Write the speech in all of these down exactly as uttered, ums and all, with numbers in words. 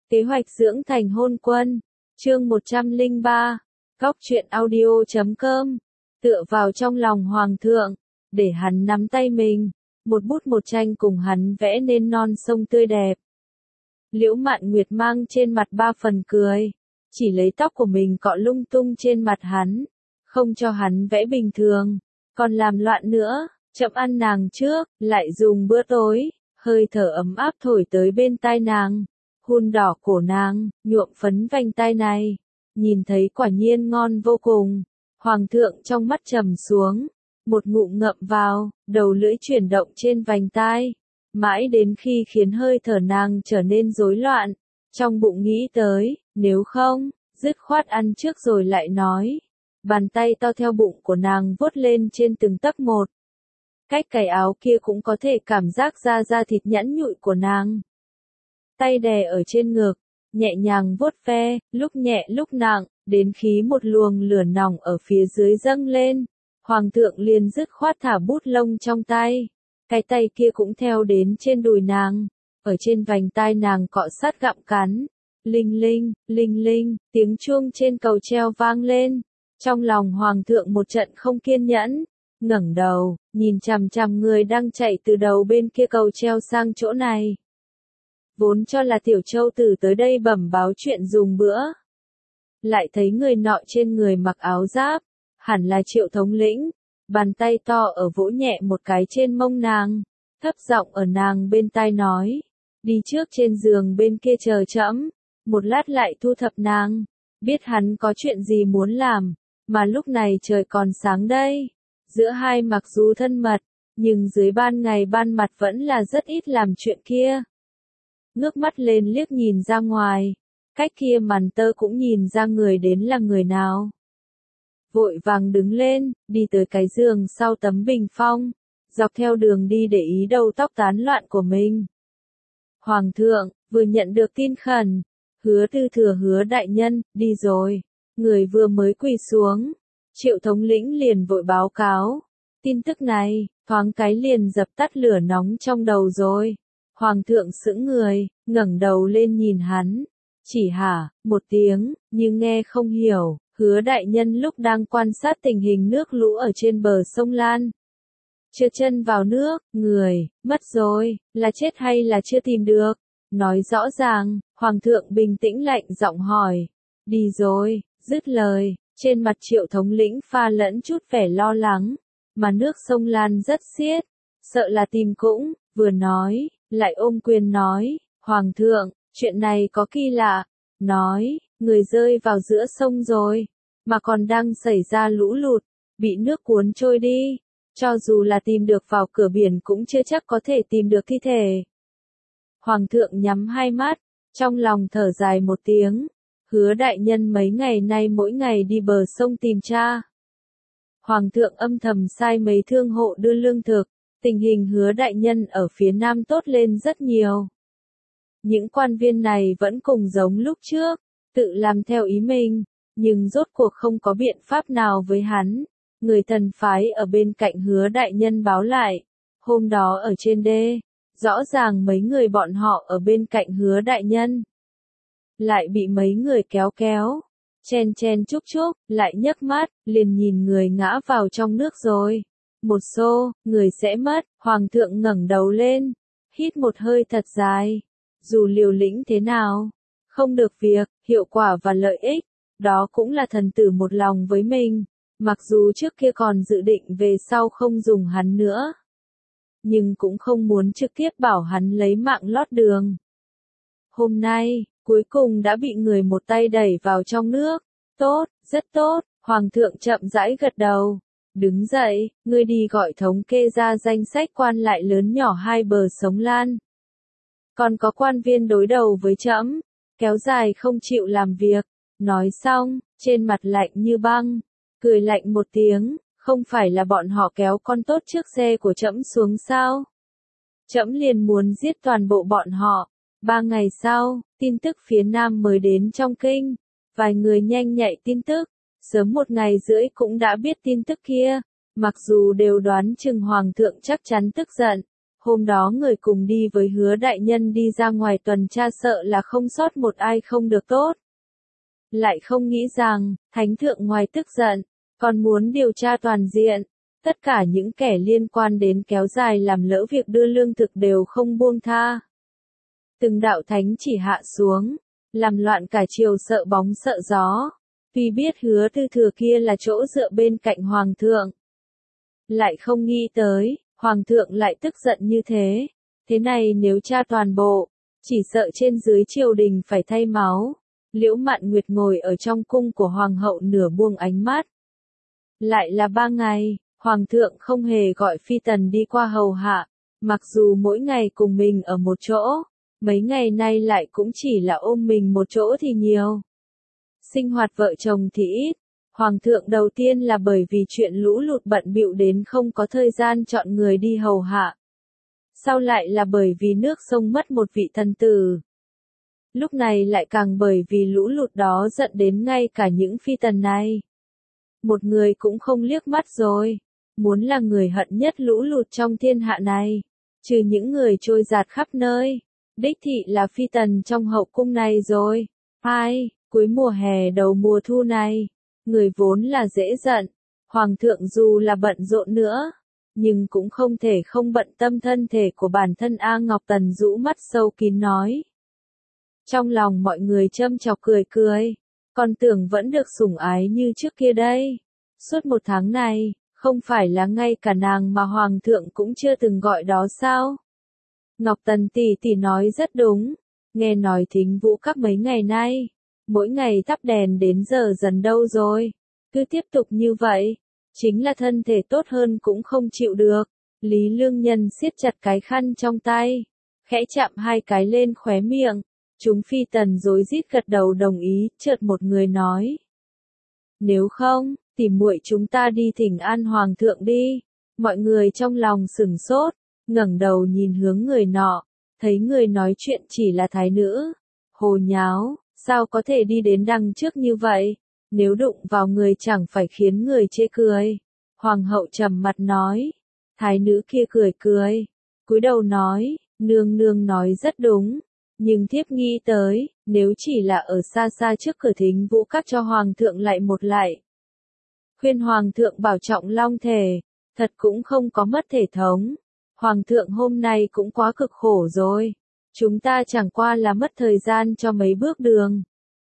Kế hoạch dưỡng thành hôn quân, chương một trăm lẻ ba, góc truyện audio chấm com, tựa vào trong lòng hoàng thượng, để hắn nắm tay mình, một bút một tranh cùng hắn vẽ nên non sông tươi đẹp. Liễu Mạn Nguyệt mang trên mặt ba phần cười, chỉ lấy tóc của mình cọ lung tung trên mặt hắn, không cho hắn vẽ bình thường, còn làm loạn nữa, chậm ăn nàng trước, lại dùng bữa tối, hơi thở ấm áp thổi tới bên tai nàng, hun đỏ cổ nàng, nhuộm phấn vành tai này, nhìn thấy quả nhiên ngon vô cùng, hoàng thượng trong mắt trầm xuống, một ngụm ngậm vào, đầu lưỡi chuyển động trên vành tai, mãi đến khi khiến hơi thở nàng trở nên rối loạn, trong bụng nghĩ tới, nếu không, dứt khoát ăn trước rồi lại nói. Bàn tay to theo bụng của nàng vuốt lên trên từng tấc một. Cách cài áo kia cũng có thể cảm giác ra da thịt nhẵn nhụi của nàng. Tay đè ở trên ngực, nhẹ nhàng vuốt ve, lúc nhẹ lúc nặng, đến khi một luồng lửa nóng ở phía dưới dâng lên. Hoàng thượng liền dứt khoát thả bút lông trong tay. Cái tay kia cũng theo đến trên đùi nàng, ở trên vành tai nàng cọ sát gặm cắn. Linh linh, linh linh, tiếng chuông trên cầu treo vang lên. Trong lòng hoàng thượng một trận không kiên nhẫn, ngẩng đầu, nhìn chằm chằm người đang chạy từ đầu bên kia cầu treo sang chỗ này. Vốn cho là tiểu châu tử tới đây bẩm báo chuyện dùng bữa. Lại thấy người nọ trên người mặc áo giáp, hẳn là Triệu thống lĩnh, bàn tay to ở vỗ nhẹ một cái trên mông nàng, thấp giọng ở nàng bên tai nói, đi trước trên giường bên kia chờ trẫm, một lát lại thu thập nàng, biết hắn có chuyện gì muốn làm. Mà lúc này trời còn sáng đây, giữa hai mặc dù thân mật, nhưng dưới ban ngày ban mặt vẫn là rất ít làm chuyện kia. Ngước mắt lên liếc nhìn ra ngoài, cách kia màn tơ cũng nhìn ra người đến là người nào. Vội vàng đứng lên, đi tới cái giường sau tấm bình phong, dọc theo đường đi để ý đầu tóc tán loạn của mình. Hoàng thượng, vừa nhận được tin khẩn, Hứa Tư Thừa Hứa đại nhân, đi rồi. Người vừa mới quỳ xuống, Triệu thống lĩnh liền vội báo cáo. Tin tức này, thoáng cái liền dập tắt lửa nóng trong đầu rồi. Hoàng thượng sững người, ngẩng đầu lên nhìn hắn. Chỉ hả, một tiếng, nhưng nghe không hiểu, Hứa đại nhân lúc đang quan sát tình hình nước lũ ở trên bờ sông Lan. Chưa chân vào nước, người, mất rồi, là chết hay là chưa tìm được? Nói rõ ràng, Hoàng thượng bình tĩnh lạnh giọng hỏi. Đi rồi. Dứt lời, trên mặt Triệu thống lĩnh pha lẫn chút vẻ lo lắng, mà nước sông Lan rất xiết, sợ là tìm cũng, vừa nói, lại ôm quyền nói, Hoàng thượng, chuyện này có kỳ lạ, nói, người rơi vào giữa sông rồi, mà còn đang xảy ra lũ lụt, bị nước cuốn trôi đi, cho dù là tìm được vào cửa biển cũng chưa chắc có thể tìm được thi thể. Hoàng thượng nhắm hai mắt, trong lòng thở dài một tiếng. Hứa đại nhân mấy ngày nay mỗi ngày đi bờ sông tìm cha. Hoàng thượng âm thầm sai mấy thương hộ đưa lương thực, tình hình Hứa đại nhân ở phía nam tốt lên rất nhiều. Những quan viên này vẫn cùng giống lúc trước, tự làm theo ý mình, nhưng rốt cuộc không có biện pháp nào với hắn. Người thần phái ở bên cạnh Hứa đại nhân báo lại, hôm đó ở trên đê, rõ ràng mấy người bọn họ ở bên cạnh Hứa đại nhân. Lại bị mấy người kéo kéo, chen chen chúc chúc, lại nhấc mắt, liền nhìn người ngã vào trong nước rồi. Một xô, người sẽ mất, hoàng thượng ngẩng đầu lên, hít một hơi thật dài. Dù liều lĩnh thế nào, không được việc, hiệu quả và lợi ích, đó cũng là thần tử một lòng với mình, mặc dù trước kia còn dự định về sau không dùng hắn nữa. Nhưng cũng không muốn trực tiếp bảo hắn lấy mạng lót đường. Hôm nay, cuối cùng đã bị người một tay đẩy vào trong nước. Tốt, rất tốt, Hoàng thượng chậm rãi gật đầu. Đứng dậy, ngươi đi gọi thống kê ra danh sách quan lại lớn nhỏ hai bờ sông Lan. Còn có quan viên đối đầu với trẫm, kéo dài không chịu làm việc. Nói xong, trên mặt lạnh như băng, cười lạnh một tiếng, không phải là bọn họ kéo con tốt trước xe của trẫm xuống sao? Trẫm liền muốn giết toàn bộ bọn họ. Ba ngày sau, tin tức phía Nam mới đến trong kinh, vài người nhanh nhạy tin tức, sớm một ngày rưỡi cũng đã biết tin tức kia, mặc dù đều đoán chừng Hoàng thượng chắc chắn tức giận, Hôm đó người cùng đi với Hứa đại nhân đi ra ngoài tuần tra sợ là không sót một ai không được tốt. Lại không nghĩ rằng, thánh thượng ngoài tức giận, còn muốn điều tra toàn diện. Tất cả những kẻ liên quan đến kéo dài làm lỡ việc đưa lương thực đều không buông tha. Từng đạo thánh chỉ hạ xuống, làm loạn cả triều sợ bóng sợ gió. Vì biết Hứa Tư Thừa kia là chỗ dựa bên cạnh hoàng thượng. Lại không nghĩ tới, hoàng thượng lại tức giận như thế. Thế này nếu tra toàn bộ, chỉ sợ trên dưới triều đình phải thay máu. Liễu Mạn Nguyệt ngồi ở trong cung của hoàng hậu nửa buông ánh mắt. Lại là ba ngày, hoàng thượng không hề gọi phi tần đi qua hầu hạ, mặc dù mỗi ngày cùng mình ở một chỗ, mấy ngày nay lại cũng chỉ là ôm mình một chỗ thì nhiều. Sinh hoạt vợ chồng thì ít, hoàng thượng đầu tiên là bởi vì chuyện lũ lụt bận bịu đến không có thời gian chọn người đi hầu hạ. Sau lại là bởi vì nước sông mất một vị thần tử. Lúc này lại càng bởi vì lũ lụt đó giận đến ngay cả những phi tần này. Một người cũng không liếc mắt rồi, muốn là người hận nhất lũ lụt trong thiên hạ này, trừ những người trôi dạt khắp nơi, đích thị là phi tần trong hậu cung này rồi. Hai, cuối mùa hè đầu mùa thu này, người vốn là dễ giận, hoàng thượng dù là bận rộn nữa, nhưng cũng không thể không bận tâm thân thể của bản thân. A Ngọc Tần rũ mắt sâu kín nói. Trong lòng mọi người châm chọc cười cười, còn tưởng vẫn được sủng ái như trước kia đây. Suốt một tháng này, không phải là ngay cả nàng mà hoàng thượng cũng chưa từng gọi đó sao? Ngọc Tần tỷ tỷ nói rất đúng, nghe nói Thính Vũ Các mấy ngày nay, mỗi ngày thắp đèn đến giờ dần đâu rồi, cứ tiếp tục như vậy, chính là thân thể tốt hơn cũng không chịu được. Lý Lương Nhân siết chặt cái khăn trong tay, khẽ chạm hai cái lên khóe miệng. Chúng phi tần rối rít gật đầu đồng ý, chợt một người nói. Nếu không, tìm muội chúng ta đi thỉnh an hoàng thượng đi. Mọi người trong lòng sửng sốt, ngẩng đầu nhìn hướng người nọ, thấy người nói chuyện chỉ là thái nữ. Hồ nháo, sao có thể đi đến đằng trước như vậy? Nếu đụng vào người chẳng phải khiến người chê cười. Hoàng hậu trầm mặt nói. Thái nữ kia cười cười, cúi đầu nói, nương nương nói rất đúng. Nhưng thiếp nghĩ tới, nếu chỉ là ở xa xa trước cửa Thính Vũ Các cho hoàng thượng lại một lại. Khuyên hoàng thượng bảo trọng long thể, thật cũng không có mất thể thống. Hoàng thượng hôm nay cũng quá cực khổ rồi. Chúng ta chẳng qua là mất thời gian cho mấy bước đường.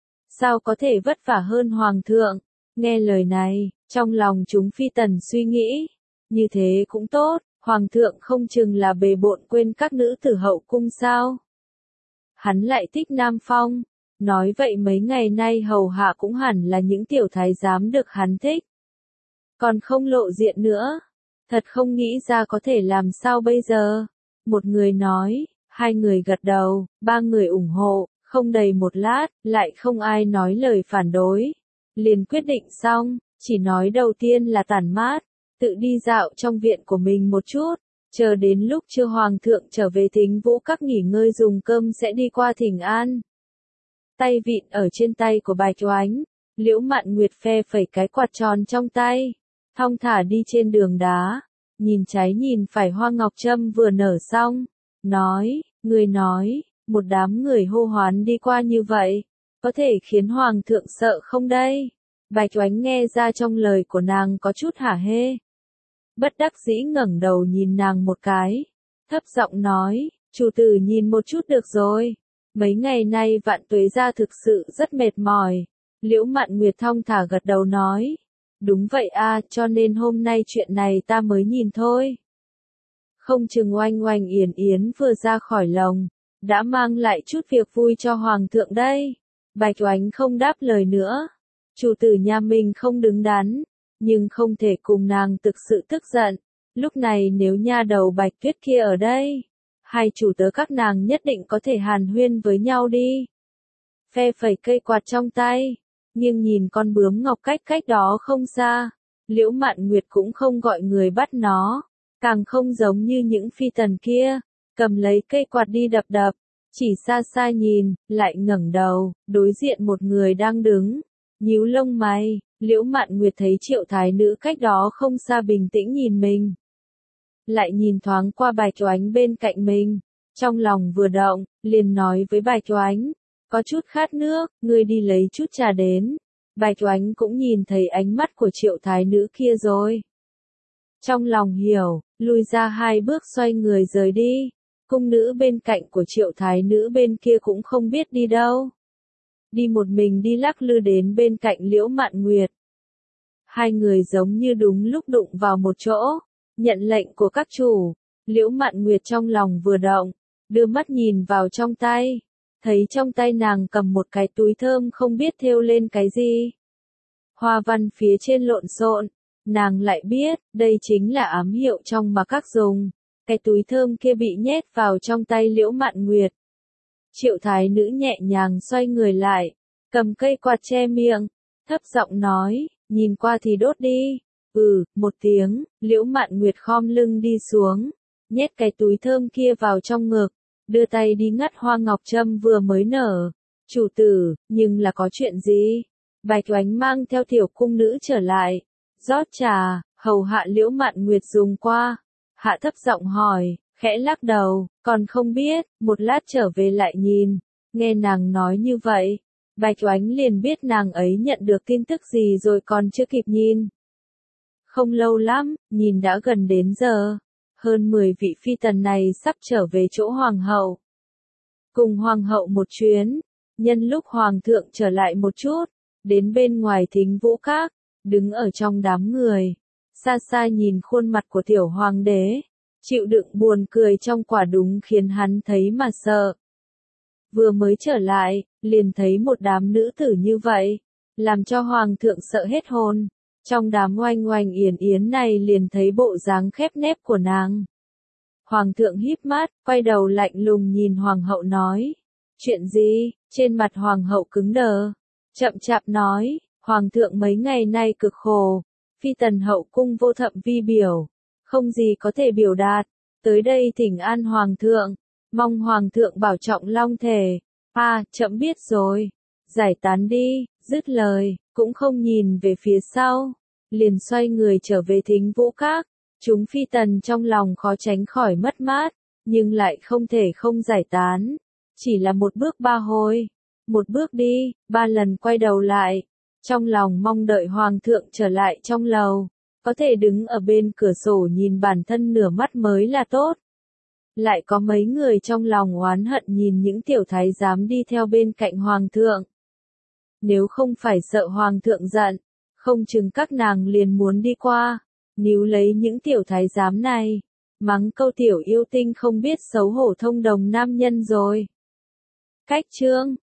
Sao có thể vất vả hơn hoàng thượng? Nghe lời này, trong lòng chúng phi tần suy nghĩ. Như thế cũng tốt, hoàng thượng không chừng là bề bộn quên các nữ tử hậu cung sao? Hắn lại thích Nam Phong, nói vậy mấy ngày nay hầu hạ cũng hẳn là những tiểu thái giám được hắn thích. Còn không lộ diện nữa, thật không nghĩ ra có thể làm sao bây giờ. Một người nói, hai người gật đầu, ba người ủng hộ, không đầy một lát, lại không ai nói lời phản đối. Liền quyết định xong, chỉ nói đầu tiên là tản mát, tự đi dạo trong viện của mình một chút. Chờ đến lúc chưa hoàng thượng trở về Thính Vũ Các nghỉ ngơi dùng cơm sẽ đi qua thỉnh an. Tay vịn ở trên tay của Bạch Oánh, Liễu Mạn Nguyệt phe phẩy cái quạt tròn trong tay, thong thả đi trên đường đá, nhìn trái nhìn phải hoa ngọc trâm vừa nở xong, nói, người nói, một đám người hô hoán đi qua như vậy, có thể khiến hoàng thượng sợ không đây? Bạch Oánh nghe ra trong lời của nàng có chút hả hê. Bất đắc dĩ ngẩng đầu nhìn nàng một cái, thấp giọng nói, chủ tử nhìn một chút được rồi, mấy ngày nay Vạn Tuế gia thực sự rất mệt mỏi. Liễu Mạn Nguyệt thong thả gật đầu nói, đúng vậy a, cho nên hôm nay chuyện này ta mới nhìn thôi. Không chừng Oanh Oanh Yến Yến vừa ra khỏi lồng, đã mang lại chút việc vui cho hoàng thượng đây. Bạch Oánh không đáp lời nữa, chủ tử nhà mình không đứng đắn. Nhưng không thể cùng nàng thực sự tức giận. Lúc này nếu nha đầu Bạch Tuyết kia ở đây, hai chủ tớ các nàng nhất định có thể hàn huyên với nhau đi. Phe phẩy cây quạt trong tay, nghiêng nhìn con bướm ngọc cách cách đó không xa. Liễu Mạn Nguyệt cũng không gọi người bắt nó, càng không giống như những phi tần kia, cầm lấy cây quạt đi đập đập, chỉ xa xa nhìn, lại ngẩng đầu, đối diện một người đang đứng, nhíu lông mày. Liễu Mạn Nguyệt thấy Triệu thái nữ cách đó không xa bình tĩnh nhìn mình. lại nhìn thoáng qua Bạch Oánh bên cạnh mình, trong lòng vừa động, liền nói với Bạch Oánh, có chút khát nước, ngươi đi lấy chút trà đến. Bạch Oánh cũng nhìn thấy ánh mắt của Triệu thái nữ kia rồi. Trong lòng hiểu, lùi ra hai bước xoay người rời đi. Cung nữ bên cạnh của Triệu thái nữ bên kia cũng không biết đi đâu. Đi một mình đi lắc lư đến bên cạnh Liễu Mạn Nguyệt. Hai người giống như đúng lúc đụng vào một chỗ, nhận lệnh của các chủ. Liễu Mạn Nguyệt trong lòng vừa động, đưa mắt nhìn vào trong tay, thấy trong tay nàng cầm một cái túi thơm không biết thêu lên cái gì. Hoa văn phía trên lộn xộn, nàng lại biết, đây chính là ám hiệu trong mà các dùng. Cái túi thơm kia bị nhét vào trong tay Liễu Mạn Nguyệt. Triệu thái nữ nhẹ nhàng xoay người lại, cầm cây quạt che miệng, thấp giọng nói, nhìn qua thì đốt đi. Ừ, một tiếng, Liễu Mạn Nguyệt khom lưng đi xuống, nhét cái túi thơm kia vào trong ngực, đưa tay đi ngắt hoa ngọc trâm vừa mới nở. Chủ tử, nhưng là có chuyện gì? Bạch Oánh mang theo tiểu cung nữ trở lại, rót trà, hầu hạ Liễu Mạn Nguyệt dùng qua. Hạ thấp giọng hỏi, khẽ lắc đầu, còn không biết, một lát trở về lại nhìn. Nghe nàng nói như vậy, Bạch Oánh liền biết nàng ấy nhận được tin tức gì rồi còn chưa kịp nhìn. Không lâu lắm, nhìn đã gần đến giờ, hơn mười vị phi tần này sắp trở về chỗ hoàng hậu. Cùng hoàng hậu một chuyến, nhân lúc hoàng thượng trở lại một chút, đến bên ngoài thính vũ các, đứng ở trong đám người, xa xa nhìn khuôn mặt của tiểu hoàng đế, chịu đựng buồn cười trong quả đúng khiến hắn thấy mà sợ. Vừa mới trở lại, liền thấy một đám nữ tử như vậy, làm cho hoàng thượng sợ hết hồn. Trong đám oanh oanh yến yến này liền thấy bộ dáng khép nép của nàng. Hoàng thượng híp mắt, quay đầu lạnh lùng nhìn hoàng hậu nói. Chuyện gì? Trên mặt hoàng hậu cứng đờ. Chậm chạp nói, hoàng thượng mấy ngày nay cực khổ. Phi tần hậu cung vô thậm vi biểu. Không gì có thể biểu đạt. Tới đây thỉnh an hoàng thượng. Mong hoàng thượng bảo trọng long thể. À, chậm biết rồi. Giải tán đi, dứt lời, cũng không nhìn về phía sau. Liền xoay người trở về thính vũ các. Chúng phi tần trong lòng khó tránh khỏi mất mát, nhưng lại không thể không giải tán. Chỉ là một bước ba hồi. Một bước đi, ba lần quay đầu lại. Trong lòng mong đợi hoàng thượng trở lại trong lầu. Có thể đứng ở bên cửa sổ nhìn bản thân nửa mắt mới là tốt. Lại có mấy người trong lòng oán hận nhìn những tiểu thái giám đi theo bên cạnh hoàng thượng. Nếu không phải sợ hoàng thượng giận, không chừng các nàng liền muốn đi qua, níu lấy những tiểu thái giám này, mắng câu tiểu yêu tinh không biết xấu hổ thông đồng nam nhân rồi. Cách chương